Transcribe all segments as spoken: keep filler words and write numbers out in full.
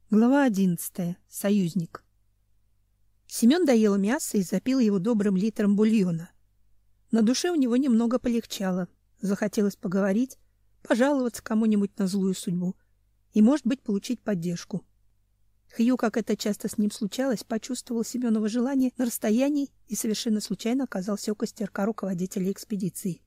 Глава одиннадцатая. Союзник. Семен доел мясо и запил его добрым литром бульона. На душе у него немного полегчало. Захотелось поговорить, пожаловаться кому-нибудь на злую судьбу и, может быть, получить поддержку. Хью, как это часто с ним случалось, почувствовал Семенова желание на расстоянии и совершенно случайно оказался у костерка руководителя экспедиции.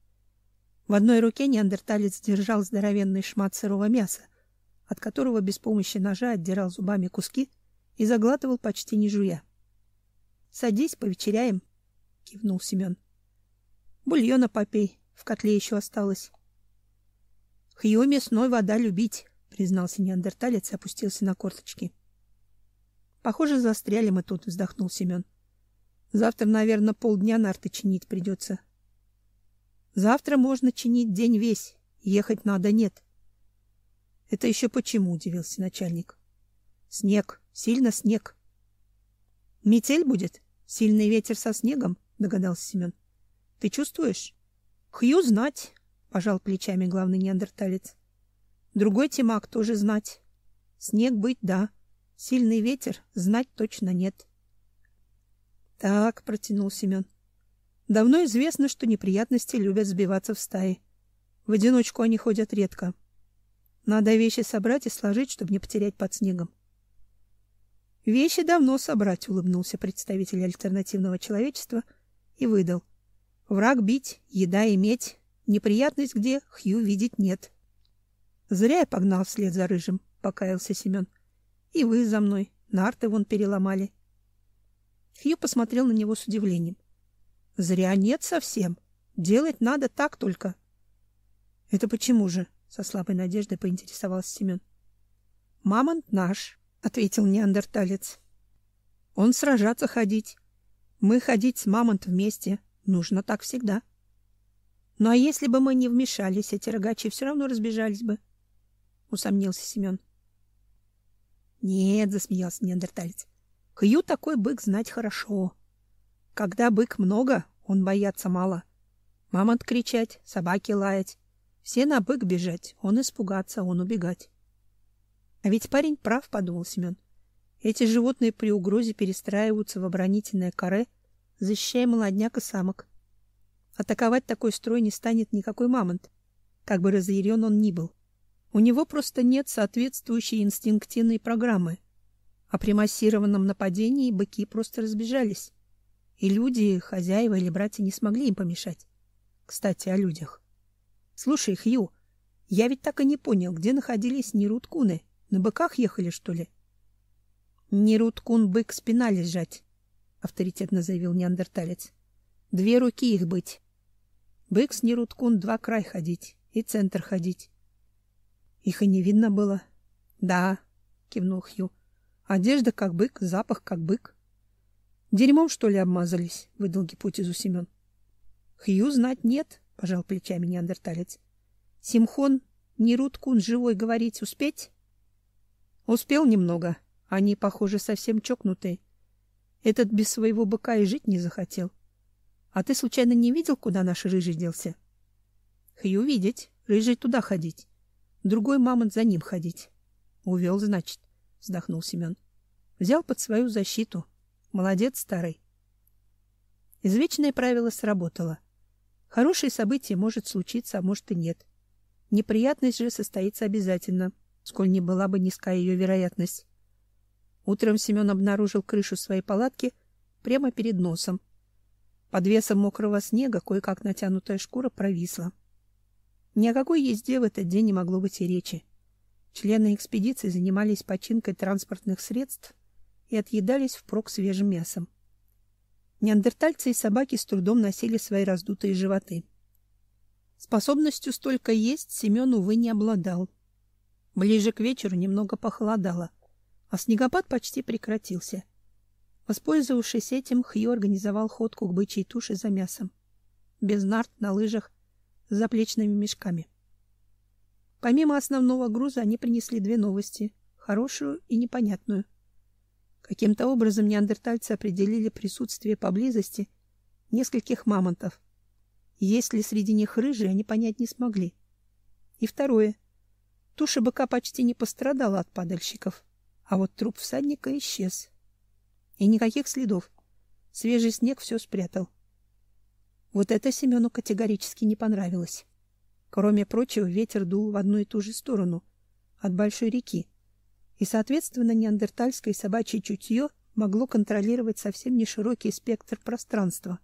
В одной руке неандерталец держал здоровенный шмат сырого мяса, от которого без помощи ножа отдирал зубами куски и заглатывал почти не жуя. — Садись, повечеряем, — кивнул Семен. — Бульона попей, в котле еще осталось. — Хью мясной вода любить, — признался неандерталец и опустился на корточки. — Похоже, застряли мы тут, — вздохнул Семен. — Завтра, наверное, полдня нарты чинить придется. — Завтра можно чинить день весь, ехать надо нет. — Это еще почему? — удивился начальник. — Снег, сильно снег. — Метель будет? Сильный ветер со снегом? — догадался Семен. — Ты чувствуешь? — Хью знать, — пожал плечами главный неандерталец. — Другой Тимак тоже знать. Снег быть, да. Сильный ветер знать точно нет. — Так, — протянул Семен. — Давно известно, что неприятности любят сбиваться в стаи. В одиночку они ходят редко. Надо вещи собрать и сложить, чтобы не потерять под снегом. — Вещи давно собрать, — улыбнулся представитель альтернативного человечества и выдал. — Враг бить, еда иметь, неприятность где, Хью видеть нет. — Зря я погнал вслед за рыжим, — покаялся Семен. — И вы за мной, нарты вон переломали. Хью посмотрел на него с удивлением. — Зря нет совсем. Делать надо так только. — Это почему же? — со слабой надеждой поинтересовался Семен. — Мамонт наш, — ответил неандерталец. — Он сражаться ходить. Мы ходить с мамонт вместе. Нужно так всегда. Ну а если бы мы не вмешались, эти рогачи все равно разбежались бы, — усомнился Семен. — Нет, — засмеялся неандерталец. — Хью такой бык знать хорошо. Когда бык много, он бояться мало. Мамонт кричать, собаки лаять. Все на бык бежать, он испугаться, он убегать. А ведь парень прав, — подумал Семен. Эти животные при угрозе перестраиваются в оборонительное каре, защищая молодняк и самок. Атаковать такой строй не станет никакой мамонт, как бы разъярен он ни был. У него просто нет соответствующей инстинктивной программы. А при массированном нападении быки просто разбежались. И люди, хозяева или братья не смогли им помешать. Кстати, о людях. Слушай, Хью, я ведь так и не понял, где находились Нерут-куны. На быках ехали, что ли? Нерут-кун бык спина лежать, авторитетно заявил неандерталец. Две руки их быть. Бык с Нерут-кун два край ходить и центр ходить. Их и не видно было. Да, кивнул Хью. Одежда как бык, запах как бык. Дерьмом, что ли, обмазались? Выдал гипотезу Семен. Хью знать нет, — пожал плечами неандерталец. — Симхон, Нерут-кун живой говорить успеть? — Успел немного. Они, похоже, совсем чокнутые. Этот без своего быка и жить не захотел. А ты, случайно, не видел, куда наш рыжий делся? — Хью видеть. Рыжий туда ходить. Другой мамонт за ним ходить. — Увел, значит, — вздохнул Семен. — Взял под свою защиту. Молодец, старый. Извечное правило сработало. Хорошее событие может случиться, а может и нет. Неприятность же состоится обязательно, сколь не была бы низка ее вероятность. Утром Семен обнаружил крышу своей палатки прямо перед носом. Под весом мокрого снега кое-как натянутая шкура провисла. Ни о какой езде в этот день не могло быть и речи. Члены экспедиции занимались починкой транспортных средств и отъедались впрок свежим мясом. Неандертальцы и собаки с трудом носили свои раздутые животы. Способностью столько есть Семен, увы, не обладал. Ближе к вечеру немного похолодало, а снегопад почти прекратился. Воспользовавшись этим, Хью организовал ходку к бычьей туше за мясом. Без нарт, на лыжах, с заплечными мешками. Помимо основного груза они принесли две новости — хорошую и непонятную. Каким-то образом неандертальцы определили присутствие поблизости нескольких мамонтов. Есть ли среди них рыжие, они понять не смогли. И второе. Туша быка почти не пострадала от падальщиков. А вот труп всадника исчез. И никаких следов. Свежий снег все спрятал. Вот это Семену категорически не понравилось. Кроме прочего, ветер дул в одну и ту же сторону, от большой реки. И, соответственно, неандертальское собачье чутье могло контролировать совсем не широкий спектр пространства.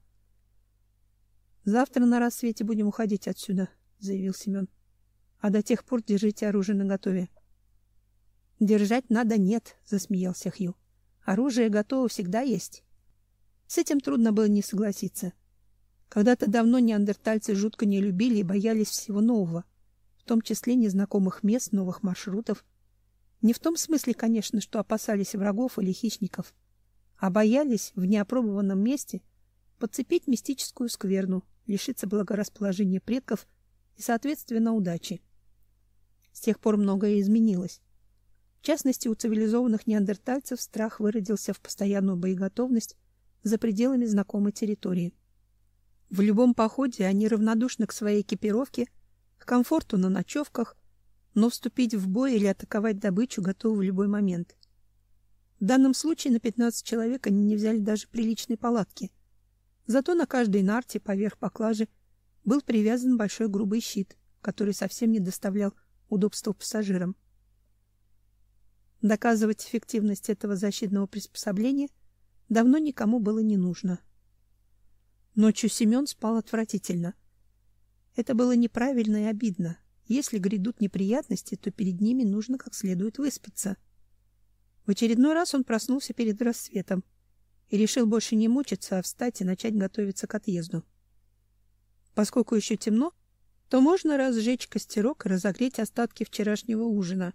«Завтра на рассвете будем уходить отсюда», — заявил Семен. «А до тех пор держите оружие наготове». «Держать надо нет», — засмеялся Хью. «Оружие готово всегда есть». С этим трудно было не согласиться. Когда-то давно неандертальцы жутко не любили и боялись всего нового, в том числе незнакомых мест, новых маршрутов. Не в том смысле, конечно, что опасались врагов или хищников, а боялись в неопробованном месте подцепить мистическую скверну, лишиться благорасположения предков и, соответственно, удачи. С тех пор многое изменилось. В частности, у цивилизованных неандертальцев страх выродился в постоянную боеготовность за пределами знакомой территории. В любом походе они равнодушны к своей экипировке, к комфорту на ночевках, но вступить в бой или атаковать добычу готовы в любой момент. В данном случае на пятнадцать человек они не взяли даже приличной палатки. Зато на каждой нарте поверх поклажи был привязан большой грубый щит, который совсем не доставлял удобства пассажирам. Доказывать эффективность этого защитного приспособления давно никому было не нужно. Ночью Семен спал отвратительно. Это было неправильно и обидно. Если грядут неприятности, то перед ними нужно как следует выспаться. В очередной раз он проснулся перед рассветом и решил больше не мучиться, а встать и начать готовиться к отъезду. Поскольку еще темно, то можно разжечь костерок и разогреть остатки вчерашнего ужина.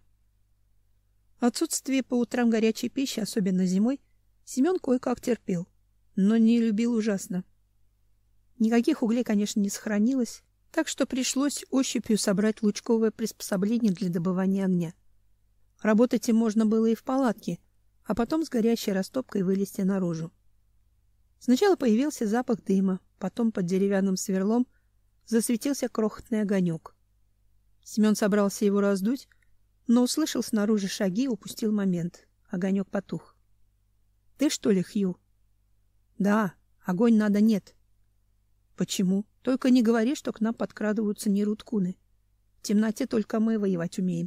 Отсутствие по утрам горячей пищи, особенно зимой, Семен кое-как терпел, но не любил ужасно. Никаких углей, конечно, не сохранилось, так что пришлось ощупью собрать лучковое приспособление для добывания огня. Работать им можно было и в палатке, а потом с горящей растопкой вылезти наружу. Сначала появился запах дыма, потом под деревянным сверлом засветился крохотный огонек. Семен собрался его раздуть, но услышал снаружи шаги и упустил момент. Огонек потух. — Ты что ли, Хью? — Да, огонь надо нет. — Почему? Только не говори, что к нам подкрадываются неруткуны. В темноте только мы воевать умеем.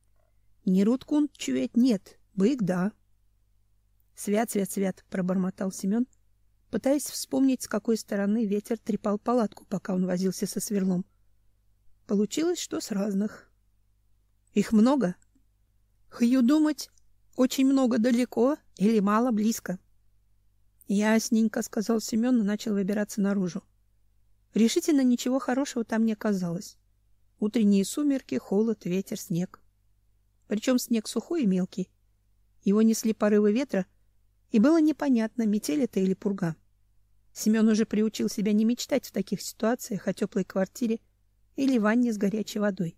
— Неруткун чуять нет, бык — да. — Свят, свят, свят, — пробормотал Семен, пытаясь вспомнить, с какой стороны ветер трепал палатку, пока он возился со сверлом. Получилось, что с разных. Их много? Хью думать, очень много далеко или мало близко. Ясненько, сказал Семен и начал выбираться наружу. Решительно ничего хорошего там не оказалось. Утренние сумерки, холод, ветер, снег. Причем снег сухой и мелкий. Его несли порывы ветра, и было непонятно, метель это или пурга. Семен уже приучил себя не мечтать в таких ситуациях о теплой квартире или ванне с горячей водой.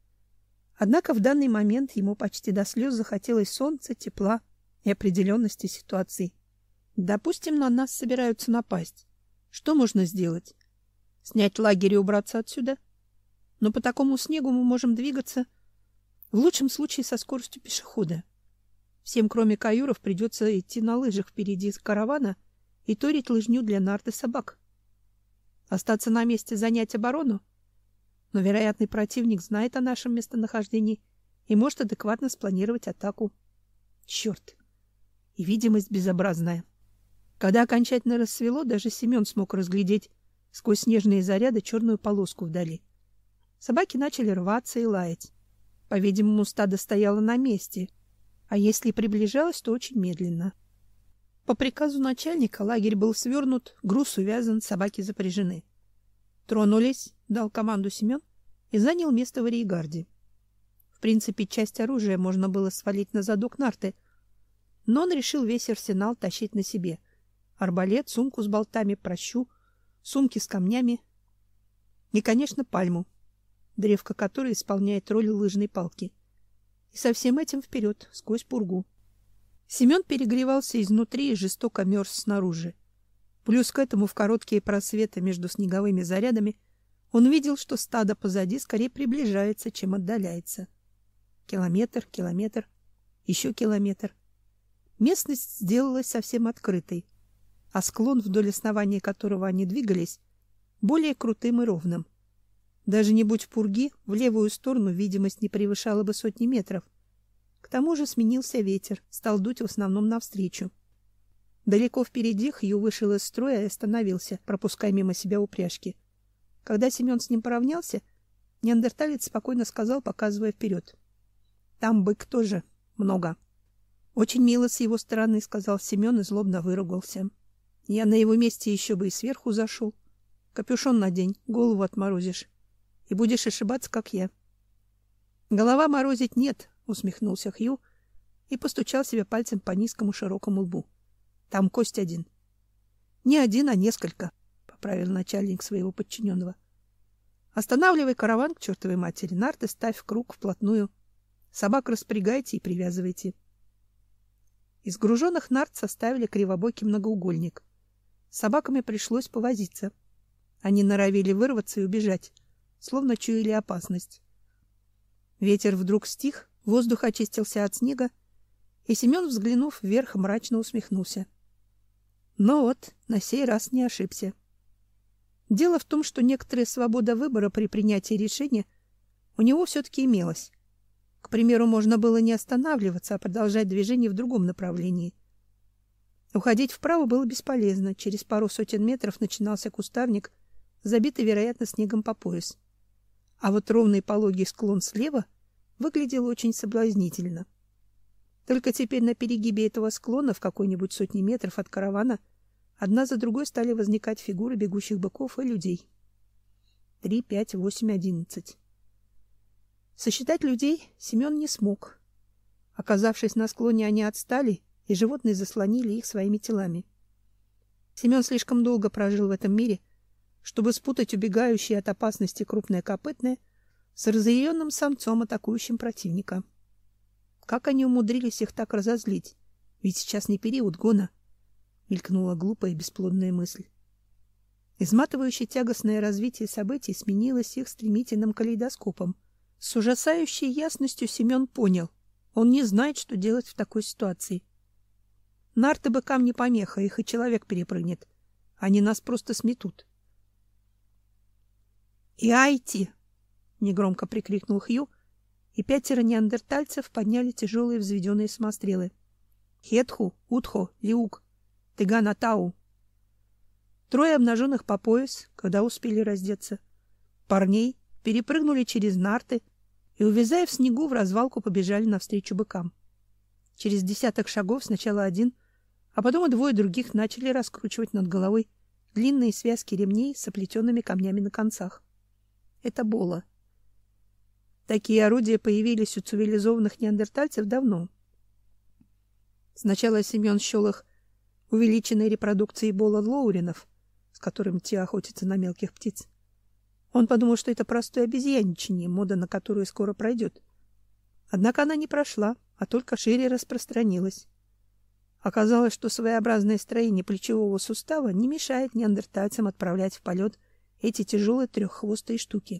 Однако в данный момент ему почти до слез захотелось солнца, тепла и определенности ситуации. Допустим, на нас собираются напасть. Что можно сделать? Снять лагерь и убраться отсюда? Но по такому снегу мы можем двигаться в лучшем случае со скоростью пешехода. Всем, кроме каюров, придется идти на лыжах впереди каравана и торить лыжню для нарт и собак. Остаться на месте, занять оборону? Но вероятный противник знает о нашем местонахождении и может адекватно спланировать атаку. Черт! И видимость безобразная. Когда окончательно рассвело, даже Семен смог разглядеть сквозь снежные заряды черную полоску вдали. Собаки начали рваться и лаять. По-видимому, стадо стояло на месте, а если и приближалось, то очень медленно. По приказу начальника лагерь был свернут, груз увязан, собаки запряжены. «Тронулись», — дал команду Семен и занял место в арьергарде. В принципе, часть оружия можно было свалить на задок нарты, но он решил весь арсенал тащить на себе. Арбалет, сумку с болтами, пращу, сумки с камнями и, конечно, пальму, древко которой исполняет роль лыжной палки. И со всем этим вперед, сквозь пургу. Семен перегревался изнутри и жестоко мерз снаружи. Плюс к этому в короткие просветы между снеговыми зарядами он видел, что стадо позади скорее приближается, чем отдаляется. Километр, километр. Еще километр. Местность сделалась совсем открытой, а склон, вдоль основания которого они двигались, более крутым и ровным. Даже не будь пурги, в левую сторону видимость не превышала бы сотни метров. К тому же сменился ветер, стал дуть в основном навстречу. Далеко впереди Хью вышел из строя и остановился, пропуская мимо себя упряжки. Когда Семен с ним поравнялся, неандерталец спокойно сказал, показывая вперед: «Там бык тоже много». «Очень мило с его стороны», — сказал Семен и злобно выругался. «Я на его месте еще бы и сверху зашел. Капюшон надень, голову отморозишь, и будешь ошибаться, как я». «Голова морозить нет», — усмехнулся Хью и постучал себе пальцем по низкому широкому лбу. «Там кость один». «Не один, а несколько», — поправил начальник своего подчиненного. «Останавливай караван к чертовой матери, нарты ставь в круг вплотную. Собак распрягайте и привязывайте». Из груженных нарт составили кривобокий многоугольник. С собаками пришлось повозиться. Они норовили вырваться и убежать, словно чуяли опасность. Ветер вдруг стих, воздух очистился от снега, и Семен, взглянув вверх, мрачно усмехнулся. Но вот, на сей раз не ошибся. Дело в том, что некоторая свобода выбора при принятии решения у него все-таки имелась. К примеру, можно было не останавливаться, а продолжать движение в другом направлении. Уходить вправо было бесполезно. Через пару сотен метров начинался кустарник, забитый, вероятно, снегом по пояс. А вот ровный пологий склон слева выглядел очень соблазнительно. Только теперь на перегибе этого склона в какой-нибудь сотни метров от каравана одна за другой стали возникать фигуры бегущих быков и людей. Три, пять, восемь, одиннадцать. Сосчитать людей Семен не смог. Оказавшись на склоне, они отстали, и животные заслонили их своими телами. Семен слишком долго прожил в этом мире, чтобы спутать убегающее от опасности крупное копытное с разъяренным самцом, атакующим противника. Как они умудрились их так разозлить? Ведь сейчас не период гона, мелькнула глупая и бесплодная мысль. Изматывающее тягостное развитие событий сменилось их стремительным калейдоскопом. С ужасающей ясностью Семен понял: он не знает, что делать в такой ситуации. Нарты быкам не помеха, их и человек перепрыгнет. Они нас просто сметут. «Иайти!» — негромко прикрикнул Хью, и пятеро неандертальцев подняли тяжелые взведенные самострелы. «Хетху, Утхо, Лиук, Тыгана-Тау!» Трое обнаженных по пояс, когда успели раздеться, парней перепрыгнули через нарты и, увязая в снегу, в развалку побежали навстречу быкам. Через десяток шагов сначала один, а потом и двое других начали раскручивать над головой длинные связки ремней с оплетенными камнями на концах. Это бола. Такие орудия появились у цивилизованных неандертальцев давно. Сначала Семен счел их увеличенной репродукцией бола лоуринов, с которым те охотятся на мелких птиц. Он подумал, что это простое обезьяничание, мода на которую скоро пройдет. Однако она не прошла, а только шире распространилась. Оказалось, что своеобразное строение плечевого сустава не мешает неандертальцам отправлять в полет эти тяжелые треххвостые штуки.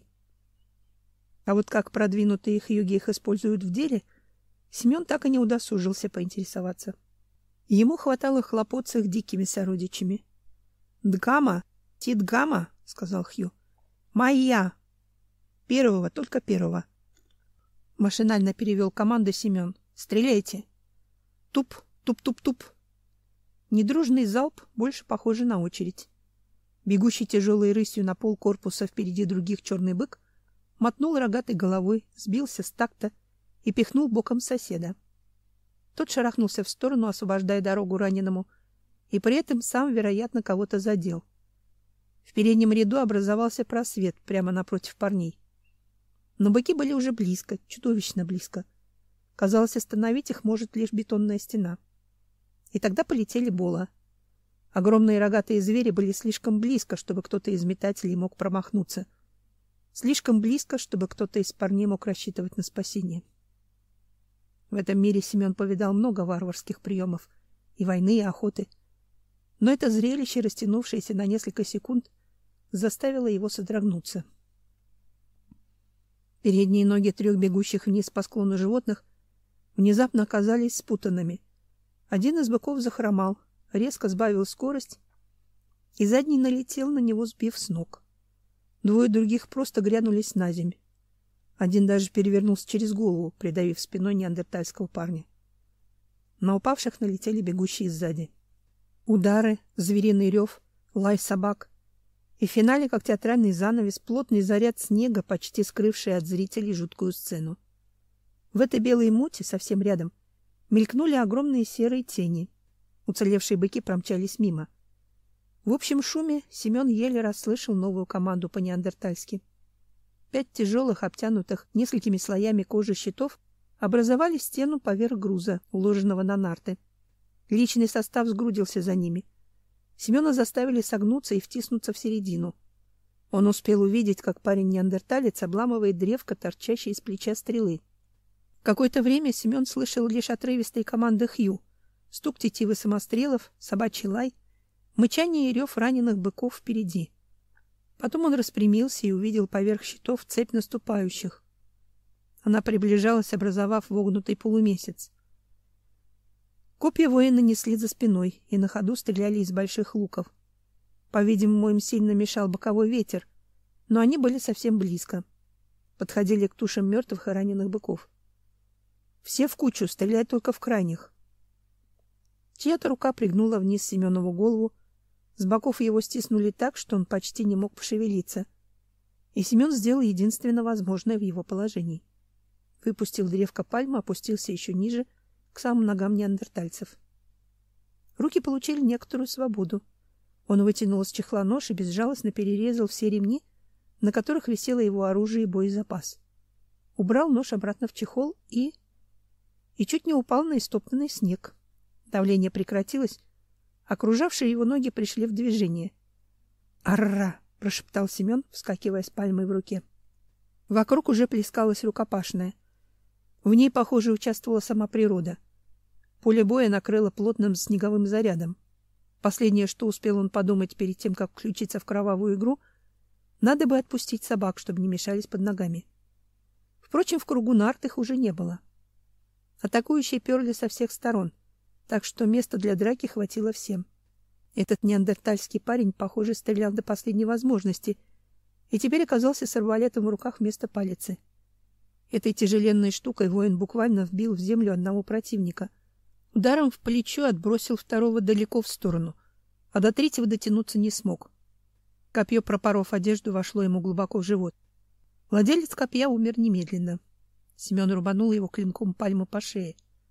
А вот как продвинутые их юги их используют в деле, Семен так и не удосужился поинтересоваться. Ему хватало хлопот с их дикими сородичами. «Дгама, Тидгама», — сказал Хью. «Моя! Первого, только первого!» Машинально перевел команду Семен. «Стреляйте!» Туп, туп-туп-туп. Недружный залп, больше похожий на очередь. Бегущий тяжелой рысью на пол корпуса впереди других черный бык мотнул рогатой головой, сбился с такта и пихнул боком соседа. Тот шарахнулся в сторону, освобождая дорогу раненому, и при этом сам, вероятно, кого-то задел. В переднем ряду образовался просвет прямо напротив парней. Но быки были уже близко, чудовищно близко. Казалось, остановить их может лишь бетонная стена. И тогда полетели бола. Огромные рогатые звери были слишком близко, чтобы кто-то из метателей мог промахнуться. Слишком близко, чтобы кто-то из парней мог рассчитывать на спасение. В этом мире Семен повидал много варварских приемов, и войны, и охоты. Но это зрелище, растянувшееся на несколько секунд, заставило его содрогнуться. Передние ноги трех бегущих вниз по склону животных внезапно оказались спутанными. Один из быков захромал, резко сбавил скорость, и задний налетел на него, сбив с ног. Двое других просто грянулись на земь. Один даже перевернулся через голову, придавив спиной неандертальского парня. На упавших налетели бегущие сзади. Удары, звериный рев, лай собак. И в финале, как театральный занавес, плотный заряд снега, почти скрывший от зрителей жуткую сцену. В этой белой мути, совсем рядом, мелькнули огромные серые тени. Уцелевшие быки промчались мимо. В общем шуме Семен еле расслышал новую команду по-неандертальски. Пять тяжелых, обтянутых несколькими слоями кожи щитов образовали стену поверх груза, уложенного на нарты. Личный состав сгрудился за ними. Семена заставили согнуться и втиснуться в середину. Он успел увидеть, как парень-неандерталец обламывает древко, торчащее из плеча стрелы. Какое-то время Семен слышал лишь отрывистые команды Хью, стук тетивы самострелов, собачий лай, мычание и рев раненых быков впереди. Потом он распрямился и увидел поверх щитов цепь наступающих. Она приближалась, образовав вогнутый полумесяц. Копья воины несли за спиной и на ходу стреляли из больших луков. По-видимому, им сильно мешал боковой ветер, но они были совсем близко. Подходили к тушам мертвых и раненых быков. Все в кучу, стреляй только в крайних. Чья-то рука пригнула вниз Семенову голову, с боков его стиснули так, что он почти не мог пошевелиться. И Семен сделал единственно возможное в его положении. Выпустил древко пальмы, опустился еще ниже, к самым ногам неандертальцев. Руки получили некоторую свободу. Он вытянул из чехла нож и безжалостно перерезал все ремни, на которых висело его оружие и боезапас. Убрал нож обратно в чехол и... и чуть не упал на истоптанный снег. Давление прекратилось, окружавшие его ноги пришли в движение. «Арра!» — прошептал Семен, вскакивая с пальмой в руке. Вокруг уже плескалась рукопашная. В ней, похоже, участвовала сама природа. Поле боя накрыло плотным снеговым зарядом. Последнее, что успел он подумать перед тем, как включиться в кровавую игру, надо бы отпустить собак, чтобы не мешались под ногами. Впрочем, в кругу нарт их уже не было. Атакующие перли со всех сторон, так что места для драки хватило всем. Этот неандертальский парень, похоже, стрелял до последней возможности и теперь оказался с арбалетом в руках вместо палицы. Этой тяжеленной штукой воин буквально вбил в землю одного противника. Ударом в плечо отбросил второго далеко в сторону, а до третьего дотянуться не смог. Копье, пропоров одежду, вошло ему глубоко в живот. Владелец копья умер немедленно. Семен рубанул его клинком пальмы по шее.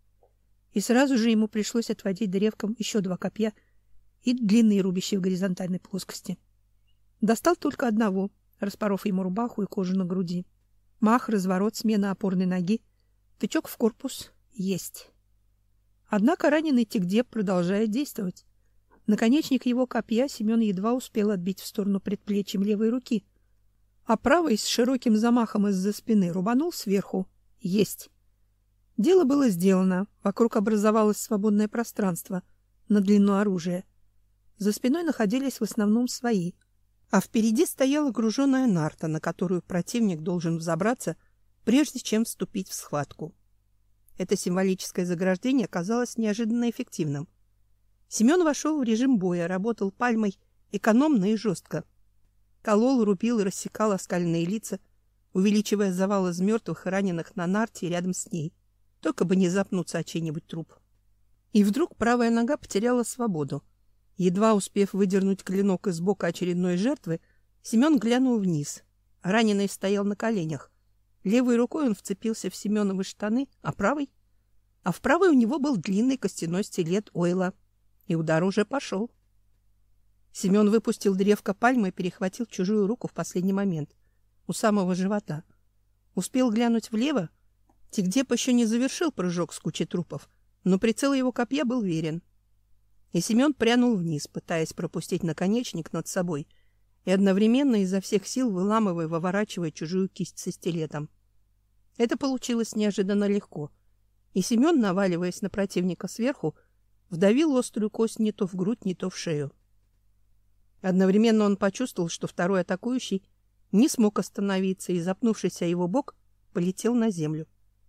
И сразу же ему пришлось отводить древком еще два копья и длинные, рубящие в горизонтальной плоскости. Достал только одного, распоров ему рубаху и кожу на груди. Мах, разворот, смена опорной ноги, тычок в корпус — есть. Однако раненый Тигдеп продолжает действовать. Наконечник его копья Семен едва успел отбить в сторону предплечьем левой руки, а правой с широким замахом из-за спины рубанул сверху. Есть. Дело было сделано. Вокруг образовалось свободное пространство на длину оружия. За спиной находились в основном свои, а впереди стояла груженая нарта, на которую противник должен взобраться, прежде чем вступить в схватку. Это символическое заграждение оказалось неожиданно эффективным. Семен вошел в режим боя, работал пальмой экономно и жестко. Колол, рубил и рассекал оскаленные лица, увеличивая завал из мертвых и раненых на нарте рядом с ней, только бы не запнуться о чей-нибудь труп. И вдруг правая нога потеряла свободу. Едва успев выдернуть клинок из бока очередной жертвы, Семен глянул вниз. Раненый стоял на коленях. Левой рукой он вцепился в Семеновы штаны, а правой? А в правой у него был длинный костяной стилет Ойла. И удар уже пошел. Семен выпустил древко пальмы и перехватил чужую руку в последний момент, у самого живота. Успел глянуть влево. Тигдеп еще не завершил прыжок с кучей трупов, но прицел его копья был верен. И Семен прянул вниз, пытаясь пропустить наконечник над собой и одновременно изо всех сил выламывая, выворачивая чужую кисть со стилетом. Это получилось неожиданно легко, и Семен, наваливаясь на противника сверху, вдавил острую кость не то в грудь, не то в шею. Одновременно он почувствовал, что второй атакующий не смог остановиться и, запнувшись о его бок, полетел на землю.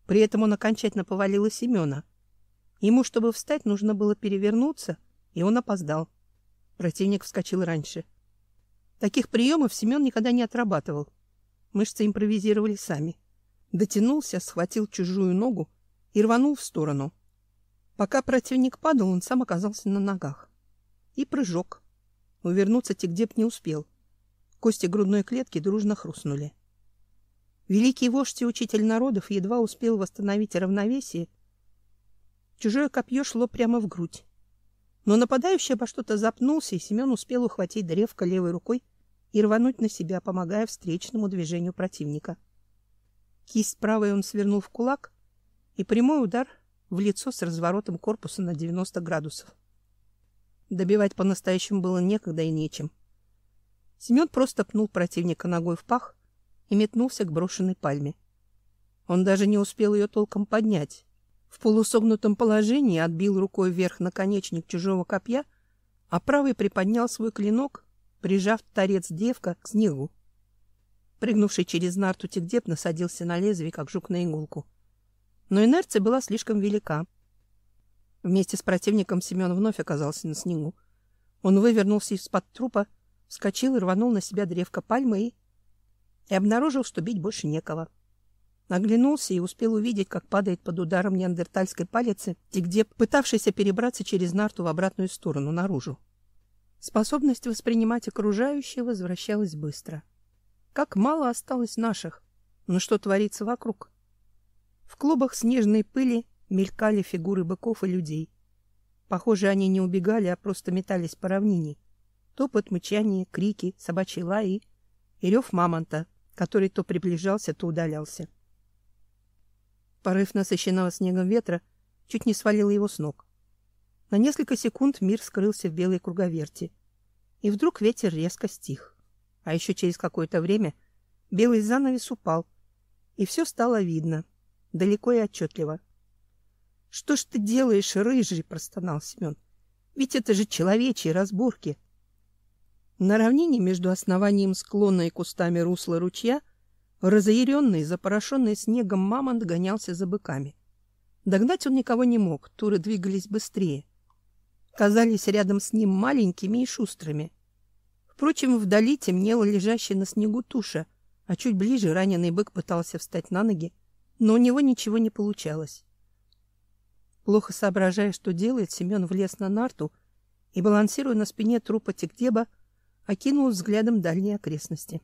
При этом он окончательно повалил Семена. Ему, чтобы встать, нужно было перевернуться, и он опоздал. Противник вскочил раньше. Таких приемов Семен никогда не отрабатывал. Мышцы импровизировали сами. Дотянулся, схватил чужую ногу и рванул в сторону. Пока противник падал, он сам оказался на ногах. И прыжок. Увернуться Тигдеб не успел. Кости грудной клетки дружно хрустнули. Великий вождь и учитель народов едва успел восстановить равновесие. Чужое копье шло прямо в грудь. Но нападающий обо что-то запнулся, и Семен успел ухватить древко левой рукой и рвануть на себя, помогая встречному движению противника. Кисть правой он свернул в кулак, и прямой удар в лицо с разворотом корпуса на девяносто градусов. Добивать по-настоящему было некогда и нечем. Семен просто пнул противника ногой в пах и метнулся к брошенной пальме. Он даже не успел ее толком поднять. В полусогнутом положении отбил рукой вверх наконечник чужого копья, а правый приподнял свой клинок, прижав торец древка к снегу. Прыгнувший через нарту Тигдеб насадился на лезвие, как жук на иголку. Но инерция была слишком велика. Вместе с противником Семен вновь оказался на снегу. Он вывернулся из-под трупа, вскочил и рванул на себя древко пальмы и... и обнаружил, что бить больше некого. Оглянулся и успел увидеть, как падает под ударом неандертальской палицы Тигдеб, пытавшийся перебраться через нарту в обратную сторону, наружу. Способность воспринимать окружающее возвращалась быстро. Как мало осталось наших, но что творится вокруг? В клубах снежной пыли мелькали фигуры быков и людей. Похоже, они не убегали, а просто метались по равнине. Топот, мычание, крики, собачьи лаи и рев мамонта, который то приближался, то удалялся. Порыв насыщенного снегом ветра чуть не свалил его с ног. На несколько секунд мир скрылся в белой круговерти, и вдруг ветер резко стих. А еще через какое-то время белый занавес упал, и все стало видно, далеко и отчетливо. — Что ж ты делаешь, рыжий? — простонал Семен. — Ведь это же человечьи разборки. На равнине между основанием склона и кустами русла ручья разъяренный, запорошенный снегом мамонт гонялся за быками. Догнать он никого не мог, туры двигались быстрее. Казались рядом с ним маленькими и шустрыми. Впрочем, вдали темнела лежащая на снегу туша, а чуть ближе раненый бык пытался встать на ноги, но у него ничего не получалось. Плохо соображая, что делает, Семен влез на нарту и, балансируя на спине трупа Тигдеба, окинул взглядом дальние окрестности.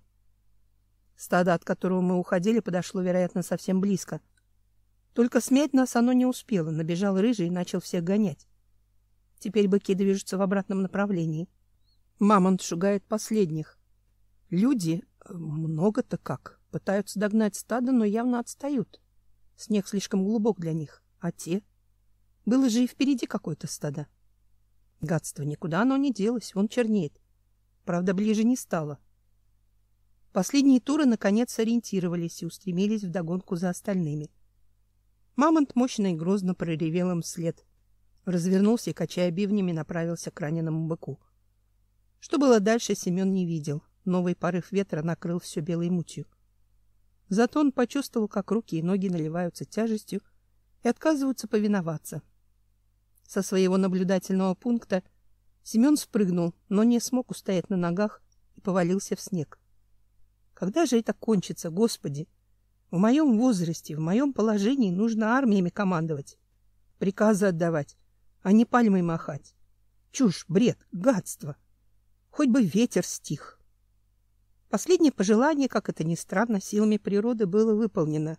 Стадо, от которого мы уходили, подошло, вероятно, совсем близко. Только смять нас оно не успело, набежал рыжий и начал всех гонять. Теперь быки движутся в обратном направлении. Мамонт шугает последних. Люди, много-то как, пытаются догнать стадо, но явно отстают. Снег слишком глубок для них. А те? Было же и впереди какое-то стадо. Гадство, никуда оно не делось, вон чернеет. Правда, ближе не стало. Последние туры, наконец, сориентировались и устремились вдогонку за остальными. Мамонт мощно и грозно проревел им вслед. Развернулся и, качая бивнями, направился к раненому быку. Что было дальше, Семен не видел. Новый порыв ветра накрыл все белой мутью. Зато он почувствовал, как руки и ноги наливаются тяжестью и отказываются повиноваться. Со своего наблюдательного пункта Семен спрыгнул, но не смог устоять на ногах и повалился в снег. Когда же это кончится, Господи? В моем возрасте, в моем положении нужно армиями командовать, приказы отдавать, а не пальмой махать. Чушь, бред, гадство. Хоть бы ветер стих. Последнее пожелание, как это ни странно, силами природы было выполнено.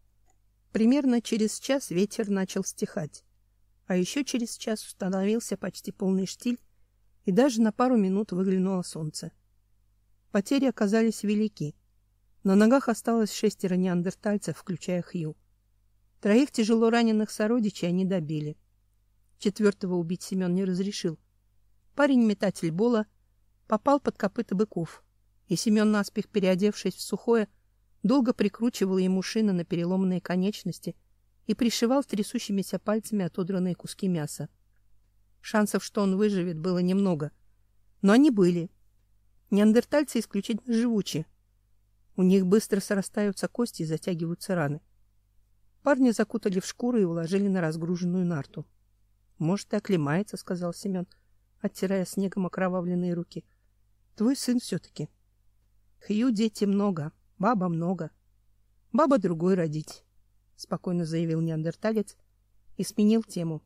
Примерно через час ветер начал стихать, а еще через час установился почти полный штиль, и даже на пару минут выглянуло солнце. Потери оказались велики. На ногах осталось шестеро неандертальцев, включая Хью. Троих тяжело раненых сородичей они добили. Четвертого убить Семен не разрешил. Парень-метатель бола попал под копыта быков, и Семен, наспех переодевшись в сухое, долго прикручивал ему шины на переломанные конечности и пришивал трясущимися пальцами отодранные куски мяса. Шансов, что он выживет, было немного, но они были. Неандертальцы исключительно живучи. У них быстро срастаются кости и затягиваются раны. Парня закутали в шкуры и уложили на разгруженную нарту. — Может, и оклемается, — сказал Семен, оттирая снегом окровавленные руки. — Твой сын все-таки. — Хью дети много, баба много. Баба другой родить, — спокойно заявил неандерталец и сменил тему.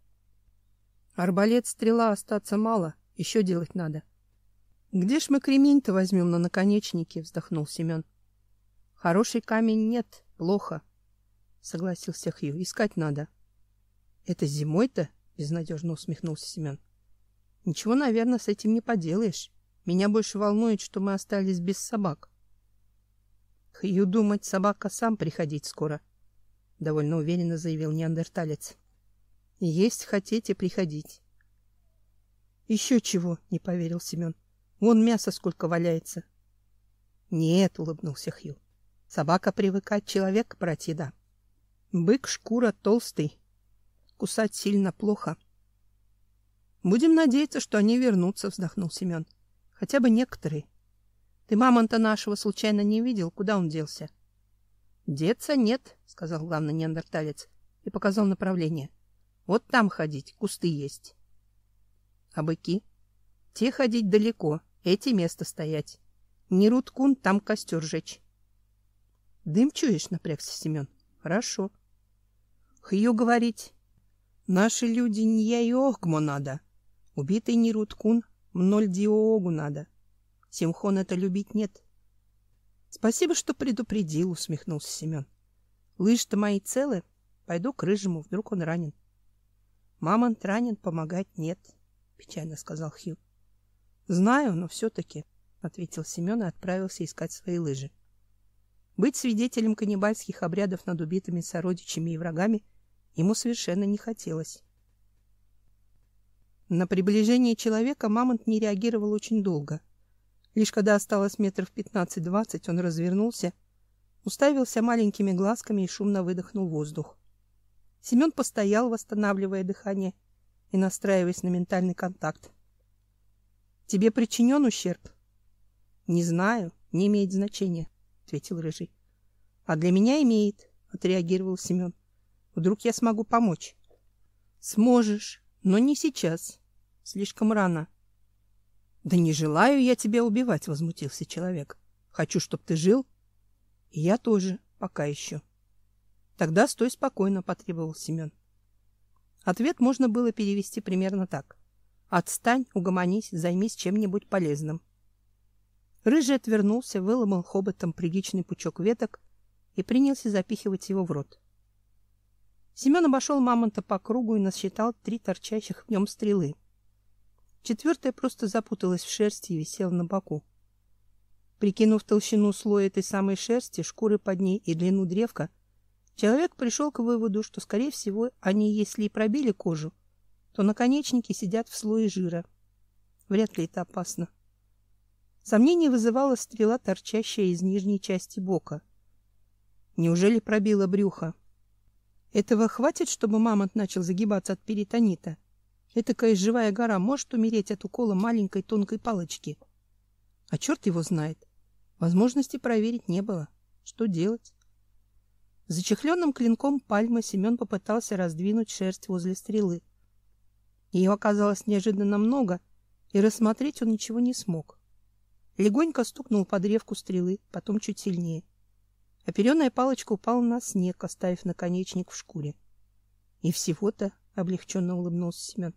— Арбалет, стрела остаться мало, еще делать надо. — Где ж мы кремень-то возьмем на наконечнике? — вздохнул Семен. — Хороший камень нет, плохо, — согласился Хью. — Искать надо. — Это зимой-то? — безнадежно усмехнулся Семен. — Ничего, наверное, с этим не поделаешь. Меня больше волнует, что мы остались без собак. — Хью думать, собака сам приходить скоро, — довольно уверенно заявил неандерталец. — Есть хотите приходить. — Еще чего, — не поверил Семен. — Вон мясо сколько валяется. — Нет, — улыбнулся Хью. — Собака привыкать, человек брать еда. Бык шкура толстый. Кусать сильно плохо. — Будем надеяться, что они вернутся, — вздохнул Семен. — Хотя бы некоторые. Ты мамонта нашего случайно не видел? Куда он делся? — Деться нет, — сказал главный неандерталец и показал направление. — Вот там ходить, кусты есть. — А быки? — Те ходить далеко, эти место стоять. Не Руткун, там костер жечь. — Дым чуешь? — напрягся Семен. — Хорошо. — Хью говорить. Наши люди не я и огмо надо. Убитый не Руткун, мноль диогу надо. Симхон это любить нет. — Спасибо, что предупредил, — усмехнулся Семен. — Лыжи-то мои целы. Пойду к рыжему, вдруг он ранен. — Мамонт ранен, помогать нет, — печально сказал Хью. — Знаю, но все-таки, — ответил Семен и отправился искать свои лыжи. Быть свидетелем каннибальских обрядов над убитыми сородичами и врагами ему совершенно не хотелось. На приближение человека мамонт не реагировал очень долго. Лишь когда осталось метров пятнадцать-двадцать, он развернулся, уставился маленькими глазками и шумно выдохнул воздух. Семен постоял, восстанавливая дыхание и настраиваясь на ментальный контакт. — Тебе причинен ущерб? — Не знаю, не имеет значения, — ответил Рыжий. — А для меня имеет, — отреагировал Семен. — Вдруг я смогу помочь? — Сможешь, но не сейчас. Слишком рано. — Да не желаю я тебя убивать, — возмутился человек. — Хочу, чтоб ты жил. — И я тоже, пока еще. — Тогда стой спокойно, — потребовал Семен. Ответ можно было перевести примерно так. Отстань, угомонись, займись чем-нибудь полезным. Рыжий отвернулся, выломал хоботом приличный пучок веток и принялся запихивать его в рот. Семен обошел мамонта по кругу и насчитал три торчащих в нем стрелы. Четвертая просто запуталась в шерсти и висела на боку. Прикинув толщину слоя этой самой шерсти, шкуры под ней и длину древка, человек пришел к выводу, что, скорее всего, они, если и пробили кожу, то наконечники сидят в слое жира. Вряд ли это опасно. Сомнение вызывала стрела, торчащая из нижней части бока. Неужели пробила брюхо? Этого хватит, чтобы мамонт начал загибаться от перитонита? Этакая живая гора может умереть от укола маленькой тонкой палочки. А черт его знает. Возможности проверить не было. Что делать? Зачехленным клинком пальмы Семен попытался раздвинуть шерсть возле стрелы. Ее оказалось неожиданно много, и рассмотреть он ничего не смог. Легонько стукнул по древку стрелы, потом чуть сильнее. Оперенная палочка упала на снег, оставив наконечник в шкуре. И всего-то, — облегченно улыбнулся Семен.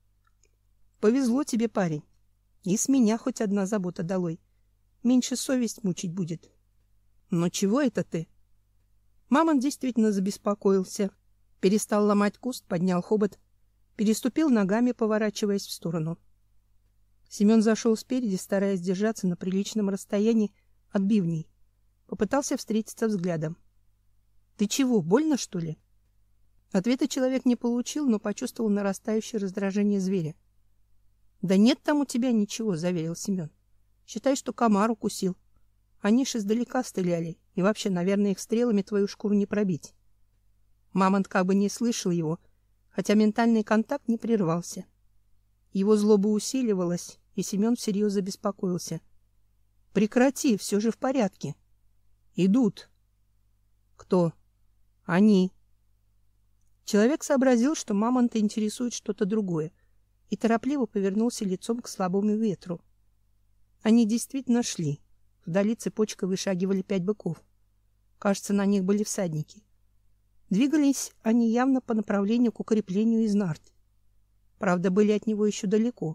— Повезло тебе, парень. И с меня хоть одна забота долой. Меньше совесть мучить будет. — Но чего это ты? Мамонт действительно забеспокоился. Перестал ломать куст, поднял хобот, переступил ногами, поворачиваясь в сторону. Семен зашел спереди, стараясь держаться на приличном расстоянии от бивней. Попытался встретиться взглядом. — Ты чего, больно, что ли? Ответа человек не получил, но почувствовал нарастающее раздражение зверя. — Да нет там у тебя ничего, — заверил Семен. — Считай, что комар укусил. Они ж издалека стреляли, и вообще, наверное, их стрелами твою шкуру не пробить. Мамонт как бы не слышал его, хотя ментальный контакт не прервался. Его злоба усиливалась, и Семен всерьез забеспокоился. — Прекрати, все же в порядке. — Идут. — Кто? Они. Человек сообразил, что мамонта интересует что-то другое, и торопливо повернулся лицом к слабому ветру. Они действительно шли. Вдали цепочкой вышагивали пять быков. Кажется, на них были всадники. Двигались они явно по направлению к укреплению из нарт. Правда, были от него еще далеко.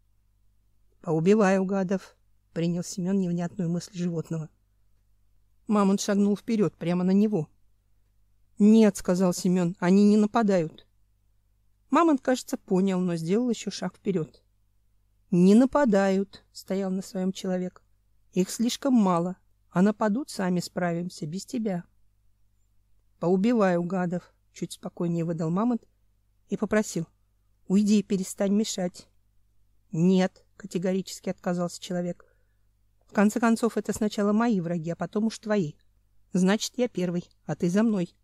«Поубиваю гадов», — принял Семен невнятную мысль животного. Мамонт шагнул вперед, прямо на него. «Нет», — сказал Семен, — «они не нападают». Мамонт, кажется, понял, но сделал еще шаг вперед. «Не нападают», — стоял на своем человек. «Их слишком мало, а нападут, сами справимся, без тебя». «Поубиваю гадов», — чуть спокойнее выдал мамонт и попросил: «Уйди и перестань мешать». «Нет», — категорически отказался человек. «В конце концов, это сначала мои враги, а потом уж твои. Значит, я первый, а ты за мной».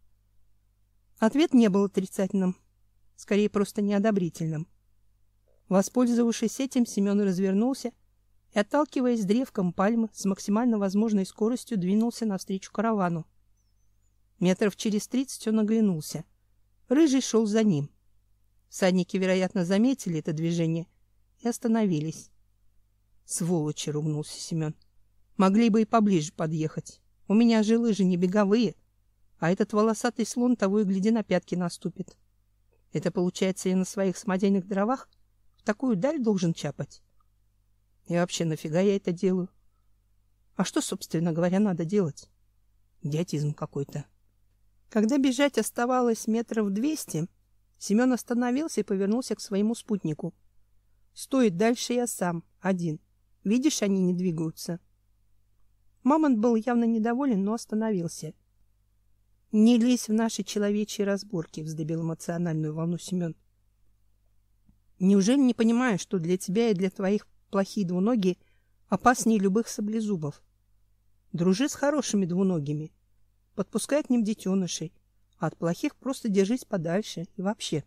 Ответ не был отрицательным, скорее просто неодобрительным. Воспользовавшись этим, Семен развернулся и, отталкиваясь древком пальмы, с максимально возможной скоростью двинулся навстречу каравану. Метров через тридцать он оглянулся. Рыжий шел за ним. Всадники, вероятно, заметили это движение и остановились. «Сволочи!» — ругнулся Семен. «Могли бы и поближе подъехать. У меня же лыжи не беговые, а этот волосатый слон того и гляди на пятки наступит. Это, получается, я на своих самодельных дровах в такую даль должен чапать? И вообще, нафига я это делаю? А что, собственно говоря, надо делать? Идиотизм какой-то». Когда бежать оставалось метров двести, Семен остановился и повернулся к своему спутнику. «Стой, дальше я сам, один. Видишь, они не двигаются». Мамонт был явно недоволен, но остановился. «Не лезь в наши человечьи разборки», — вздыбил эмоциональную волну Семен. «Неужели не понимаешь, что для тебя и для твоих плохие двуногие опаснее любых саблезубов? Дружи с хорошими двуногими, подпускай к ним детенышей, а от плохих просто держись подальше и вообще».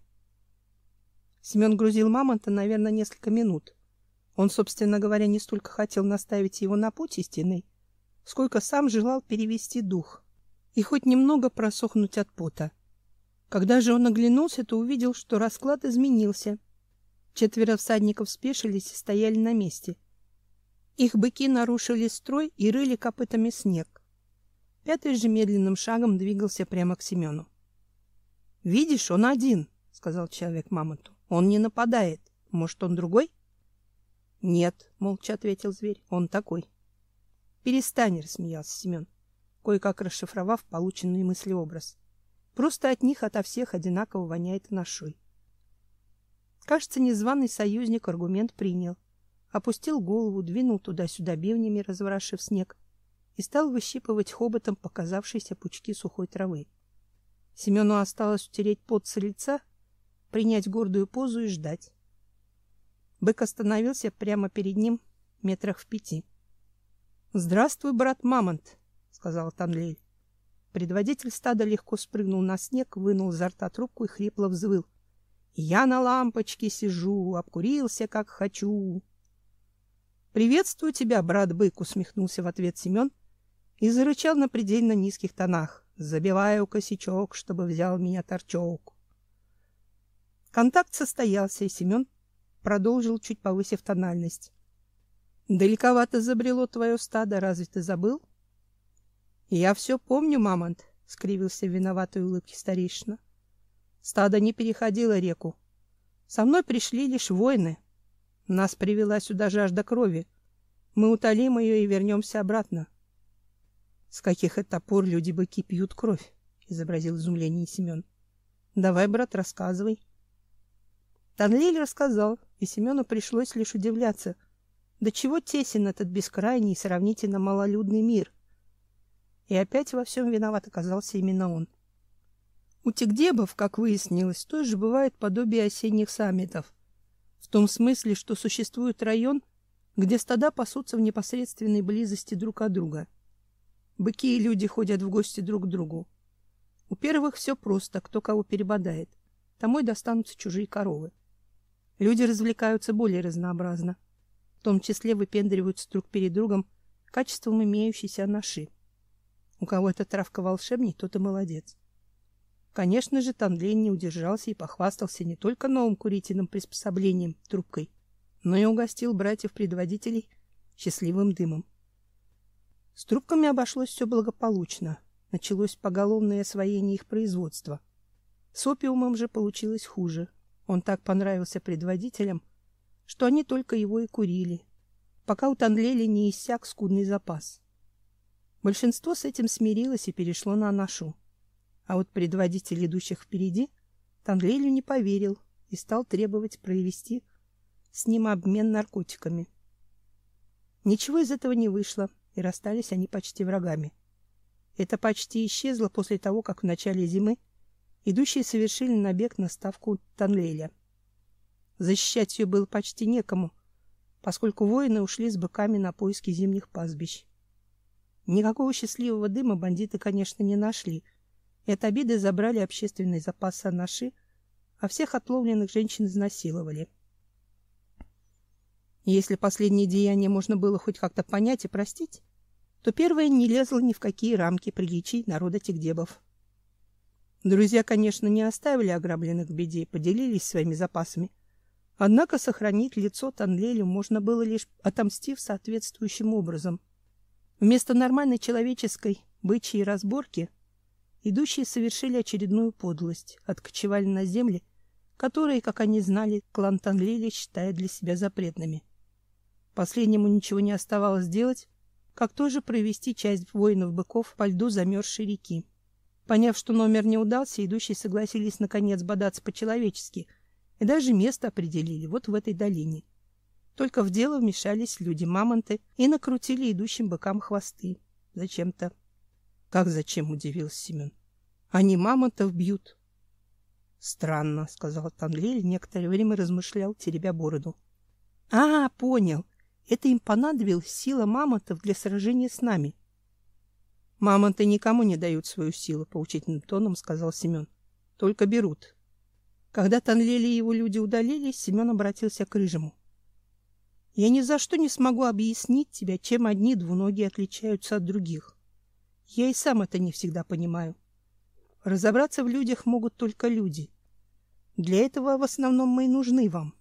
Семен грузил мамонта, наверное, несколько минут. Он, собственно говоря, не столько хотел наставить его на путь истинный, сколько сам желал перевести дух и хоть немного просохнуть от пота. Когда же он оглянулся, то увидел, что расклад изменился. Четверо всадников спешились и стояли на месте. Их быки нарушили строй и рыли копытами снег. Пятый же медленным шагом двигался прямо к Семену. «Видишь, он один», — сказал человек мамонту. «Он не нападает. Может, он другой?» «Нет», — молча ответил зверь, — «он такой». «Перестань», — рассмеялся Семен, кое-как расшифровав полученный мыслеобраз. «Просто от них ото всех одинаково воняет ношой». Кажется, незваный союзник аргумент принял. Опустил голову, двинул туда-сюда бивнями, разворошив снег, и стал выщипывать хоботом показавшиеся пучки сухой травы. Семену осталось утереть пот с лица, принять гордую позу и ждать. Бык остановился прямо перед ним, метрах в пяти. «Здравствуй, брат Мамонт», — сказал Танлель. Предводитель стада легко спрыгнул на снег, вынул изо рта трубку и хрипло взвыл: «Я на лампочке сижу, обкурился, как хочу». «Приветствую тебя, брат-бык», — усмехнулся в ответ Семен и зарычал на предельно низких тонах: «Забиваю косячок, чтобы взял меня торчок». Контакт состоялся, и Семен продолжил, чуть повысив тональность: «Далековато забрело твое стадо, разве ты забыл?» «Я все помню, Мамонт», — скривился в виноватой улыбке старейшина. «Стадо не переходило реку. Со мной пришли лишь воины. Нас привела сюда жажда крови. Мы утолим ее и вернемся обратно». «С каких это пор люди-быки пьют кровь?» — изобразил изумление Семен. «Давай, брат, рассказывай». Танлиль рассказал, и Семену пришлось лишь удивляться, до чего тесен этот бескрайний и сравнительно малолюдный мир. И опять во всем виноват оказался именно он. У тигдебов, как выяснилось, тоже бывает подобие осенних саммитов, в том смысле, что существует район, где стада пасутся в непосредственной близости друг от друга. Быки и люди ходят в гости друг к другу. У первых все просто: кто кого перебодает, тому и достанутся чужие коровы. Люди развлекаются более разнообразно, в том числе выпендриваются друг перед другом качеством имеющейся анаши. У кого эта травка волшебней, тот и молодец. Конечно же, Танлель не удержался и похвастался не только новым курительным приспособлением, трубкой, но и угостил братьев-предводителей счастливым дымом. С трубками обошлось все благополучно. Началось поголовное освоение их производства. С опиумом же получилось хуже. Он так понравился предводителям, что они только его и курили, пока у Танлеля не иссяк скудный запас. Большинство с этим смирилось и перешло на анашу. А вот предводитель, идущих впереди, Танлелю не поверил и стал требовать провести с ним обмен наркотиками. Ничего из этого не вышло, и расстались они почти врагами. Это почти исчезло после того, как в начале зимы идущие совершили набег на ставку Танлеля. Защищать ее было почти некому, поскольку воины ушли с быками на поиски зимних пастбищ. Никакого счастливого дыма бандиты, конечно, не нашли, и от обиды забрали общественный запас анаши, а всех отловленных женщин изнасиловали. И если последнее деяние можно было хоть как-то понять и простить, то первое не лезло ни в какие рамки приличий народа тигдебов. Друзья, конечно, не оставили ограбленных в беде и поделились своими запасами, однако сохранить лицо Танлелю можно было лишь отомстив соответствующим образом. Вместо нормальной человеческой бычьей разборки идущие совершили очередную подлость, откочевали на земли, которые, как они знали, клан Танлеля считает для себя запретными. Последнему ничего не оставалось делать, как тоже провести часть воинов-быков по льду замерзшей реки. Поняв, что номер не удался, идущие согласились наконец бодаться по-человечески и даже место определили вот в этой долине. Только в дело вмешались люди-мамонты и накрутили идущим быкам хвосты. Зачем-то. Как зачем, удивился Семен. Они мамонтов бьют. Странно, сказал Танлель, некоторое время размышлял, теребя бороду. А, понял. Это им понадобилась сила мамонтов для сражения с нами. Мамонты никому не дают свою силу, поучительным тоном сказал Семен. Только берут. Когда Танлель и его люди удалились, Семен обратился к Рыжему. Я ни за что не смогу объяснить тебе, чем одни двуногие отличаются от других. Я и сам это не всегда понимаю. Разобраться в людях могут только люди. Для этого в основном мы и нужны вам.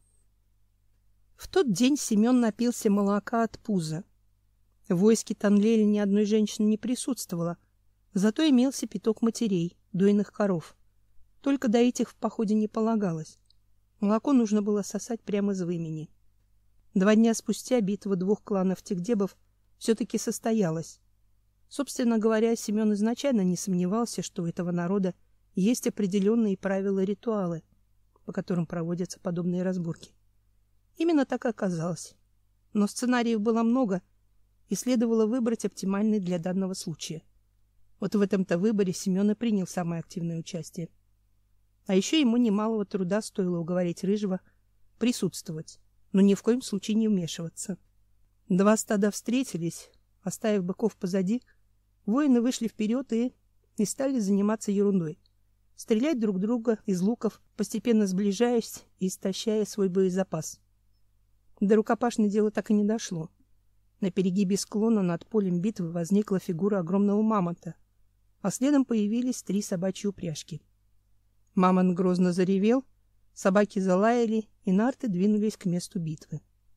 В тот день Семен напился молока от пуза. В войске Танлеля ни одной женщины не присутствовало, зато имелся пяток матерей, дойных коров. Только доить их в походе не полагалось. Молоко нужно было сосать прямо из вымени. Два дня спустя битва двух кланов тигдебов все-таки состоялась. Собственно говоря, Семен изначально не сомневался, что у этого народа есть определенные правила и ритуалы, по которым проводятся подобные разборки. Именно так и оказалось. Но сценариев было много, и следовало выбрать оптимальный для данного случая. Вот в этом-то выборе Семен и принял самое активное участие. А еще ему немалого труда стоило уговорить Рыжего присутствовать, но ни в коем случае не вмешиваться. Два стада встретились, оставив быков позади, воины вышли вперед и и стали заниматься ерундой. Стрелять друг друга из луков, постепенно сближаясь и истощая свой боезапас. До рукопашной дело так и не дошло. На перегибе склона над полем битвы возникла фигура огромного мамонта, а следом появились три собачьи упряжки. Мамонт грозно заревел, собаки залаяли, и нарты двинулись к месту битвы.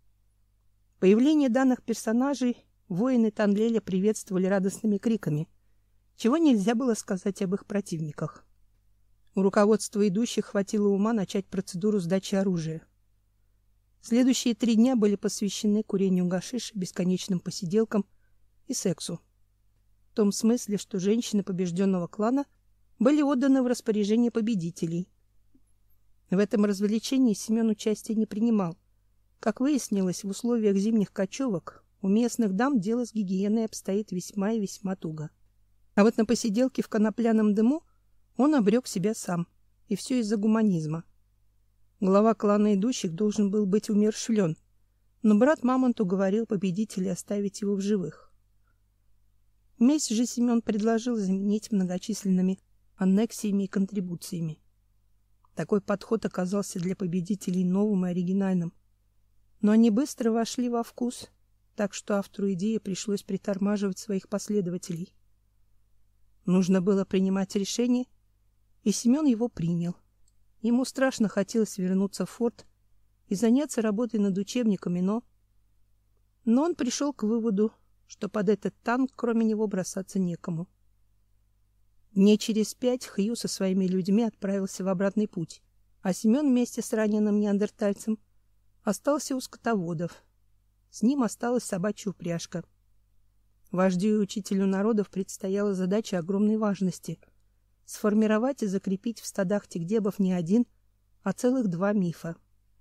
Появление данных персонажей воины Танлеля приветствовали радостными криками, чего нельзя было сказать об их противниках. У руководства идущих хватило ума начать процедуру сдачи оружия. Следующие три дня были посвящены курению гашиша, бесконечным посиделкам и сексу. В том смысле, что женщины побежденного клана были отданы в распоряжение победителей. В этом развлечении Семен участия не принимал. Как выяснилось, в условиях зимних кочевок у местных дам дело с гигиеной обстоит весьма и весьма туго. А вот на посиделке в конопляном дыму он обрек себя сам, и все из-за гуманизма. Глава клана идущих должен был быть умерщвлен, но брат Мамонт уговорил победителей оставить его в живых. Месть же Семен предложил заменить многочисленными аннексиями и контрибуциями. Такой подход оказался для победителей новым и оригинальным, но они быстро вошли во вкус, так что автору идеи пришлось притормаживать своих последователей. Нужно было принимать решение, И Семен его принял. Ему страшно хотелось вернуться в форт и заняться работой над учебниками, но... Но он пришел к выводу, что под этот танк кроме него бросаться некому. Дней через пять Хью со своими людьми отправился в обратный путь, а Семен вместе с раненым неандертальцем остался у скотоводов. С ним осталась собачья упряжка. Вождю и учителю народов предстояла задача огромной важности — сформировать и закрепить в стадах тигдебов не один, а целых два мифа.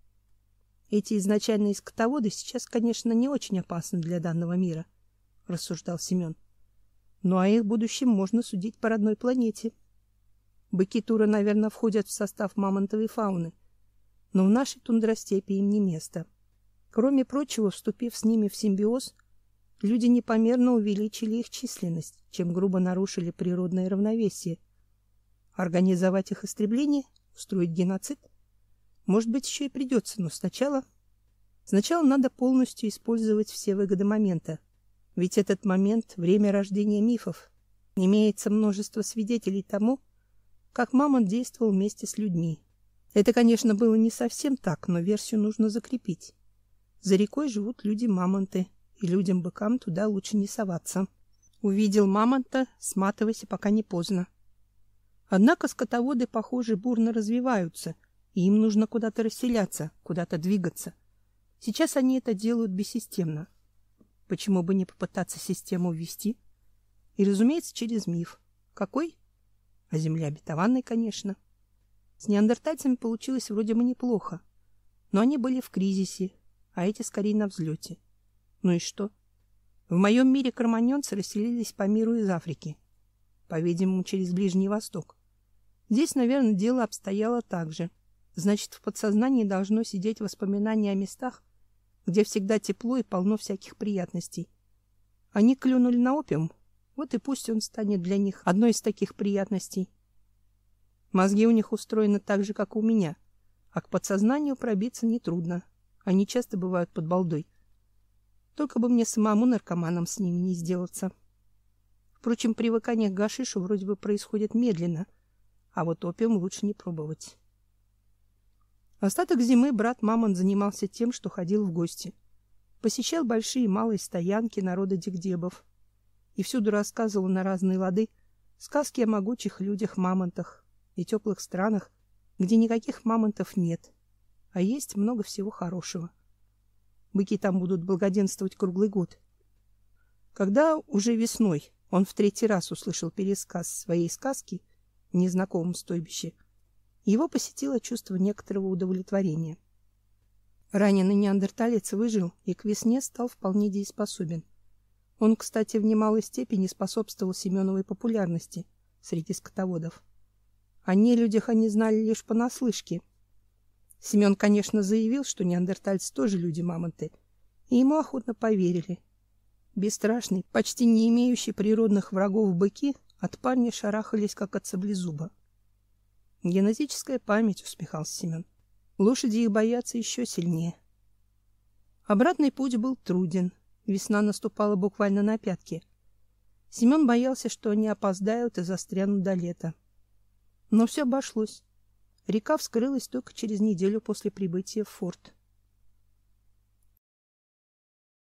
Эти изначальные скотоводы сейчас, конечно, не очень опасны для данного мира, — рассуждал Семен. Но о их будущем можно судить по родной планете. Быки Тура, наверное, входят в состав мамонтовой фауны, но в нашей тундростепи им не место. Кроме прочего, вступив с ними в симбиоз, люди непомерно увеличили их численность, чем грубо нарушили природное равновесие. Организовать их истребление, устроить геноцид? Может быть, еще и придется, но сначала... Сначала надо полностью использовать все выгоды момента. Ведь этот момент — время рождения мифов. Имеется множество свидетелей тому, как мамонт действовал вместе с людьми. Это, конечно, было не совсем так, но версию нужно закрепить. За рекой живут люди-мамонты, и людям-быкам туда лучше не соваться. Увидел мамонта, сматывайся, пока не поздно. Однако скотоводы, похоже, бурно развиваются, и им нужно куда-то расселяться, куда-то двигаться. Сейчас они это делают бессистемно. Почему бы не попытаться систему ввести? И, разумеется, через миф. Какой? О земле обетованной, конечно. С неандертальцами получилось вроде бы неплохо, но они были в кризисе, а эти скорее на взлете. Ну и что? В моем мире кроманьонцы расселились по миру из Африки, по-видимому, через Ближний Восток. Здесь, наверное, дело обстояло так же. Значит, в подсознании должно сидеть воспоминание о местах, где всегда тепло и полно всяких приятностей. Они клюнули на опиум, вот и пусть он станет для них одной из таких приятностей. Мозги у них устроены так же, как у меня, а к подсознанию пробиться нетрудно. Они часто бывают под балдой. Только бы мне самому наркоманом с ними не сделаться. Впрочем, привыкание к гашишу вроде бы происходит медленно, а вот опиум лучше не пробовать. Остаток зимы брат Мамонт занимался тем, что ходил в гости. Посещал большие и малые стоянки народа дигдебов и всюду рассказывал на разные лады сказки о могучих людях-мамонтах и теплых странах, где никаких мамонтов нет, а есть много всего хорошего. Быки там будут благоденствовать круглый год. Когда уже весной он в третий раз услышал пересказ своей сказки в незнакомом стойбище, его посетило чувство некоторого удовлетворения. Раненый неандерталец выжил и к весне стал вполне дееспособен. Он, кстати, в немалой степени способствовал Семеновой популярности среди скотоводов. О нелюдях они знали лишь понаслышке. Семен, конечно, заявил, что неандертальцы тоже люди-мамонты, и ему охотно поверили. Бесстрашный, почти не имеющий природных врагов быки от парня шарахались, как от саблезуба. Генетическая память, усмехался Семен. Лошади их боятся еще сильнее. Обратный путь был труден. Весна наступала буквально на пятки. Семен боялся, что они опоздают и застрянут до лета. Но все обошлось. Река вскрылась только через неделю после прибытия в форт.